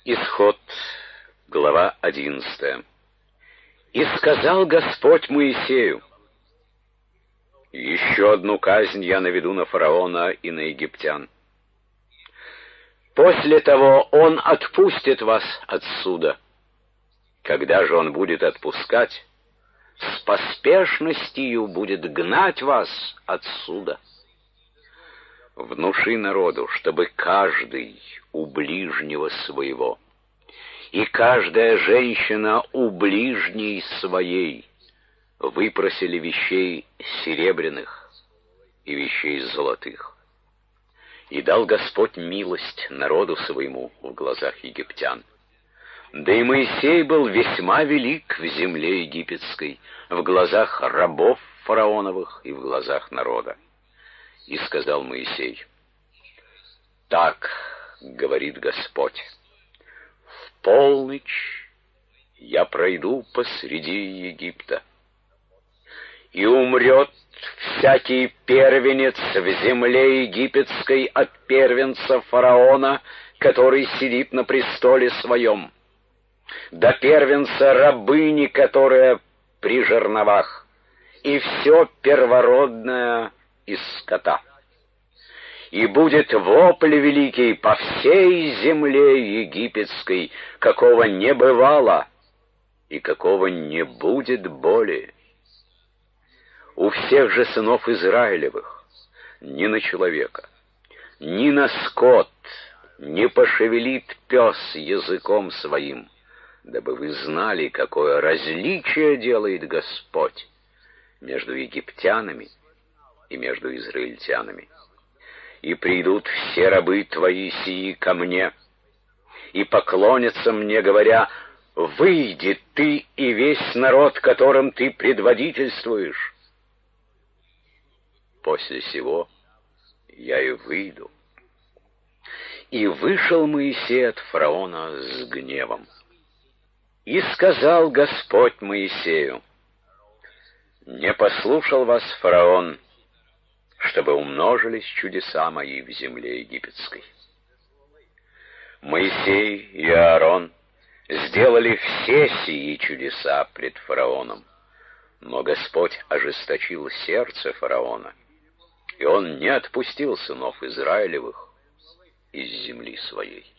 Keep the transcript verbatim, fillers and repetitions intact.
Исход, глава одиннадцатая. «И сказал Господь Моисею: еще одну казнь я наведу на фараона и на египтян. После того он отпустит вас отсюда. Когда же он будет отпускать, с поспешностью будет гнать вас отсюда. Внуши народу, чтобы каждый у ближнего своего, и каждая женщина у ближней своей выпросили вещей серебряных и вещей золотых. И дал Господь милость народу своему в глазах египтян. Да и Моисей был весьма велик в земле египетской, в глазах рабов фараоновых и в глазах народа. И сказал Моисей: так говорит Господь: в полночь я пройду посреди Египта, и умрет всякий первенец в земле египетской от первенца фараона, который сидит на престоле своем, до первенца рабыни, которая при жерновах, и все первородное из скота. И будет вопль великий по всей земле египетской, какого не бывало и какого не будет более. У всех же сынов Израилевых ни на человека, ни на скот не пошевелит пес языком своим, дабы вы знали, какое различие делает Господь между египтянами и между израильтянами. И придут все рабы твои сии ко мне, и поклонятся мне, говоря: выйди ты и весь народ, которым ты предводительствуешь. После сего я и выйду. И вышел Моисей от фараона с гневом. И сказал Господь Моисею: не послушал вас фараон, чтобы умножились чудеса мои в земле египетской. Моисей и Аарон сделали все сии чудеса пред фараоном, но Господь ожесточил сердце фараона, и он не отпустил сынов Израилевых из земли своей.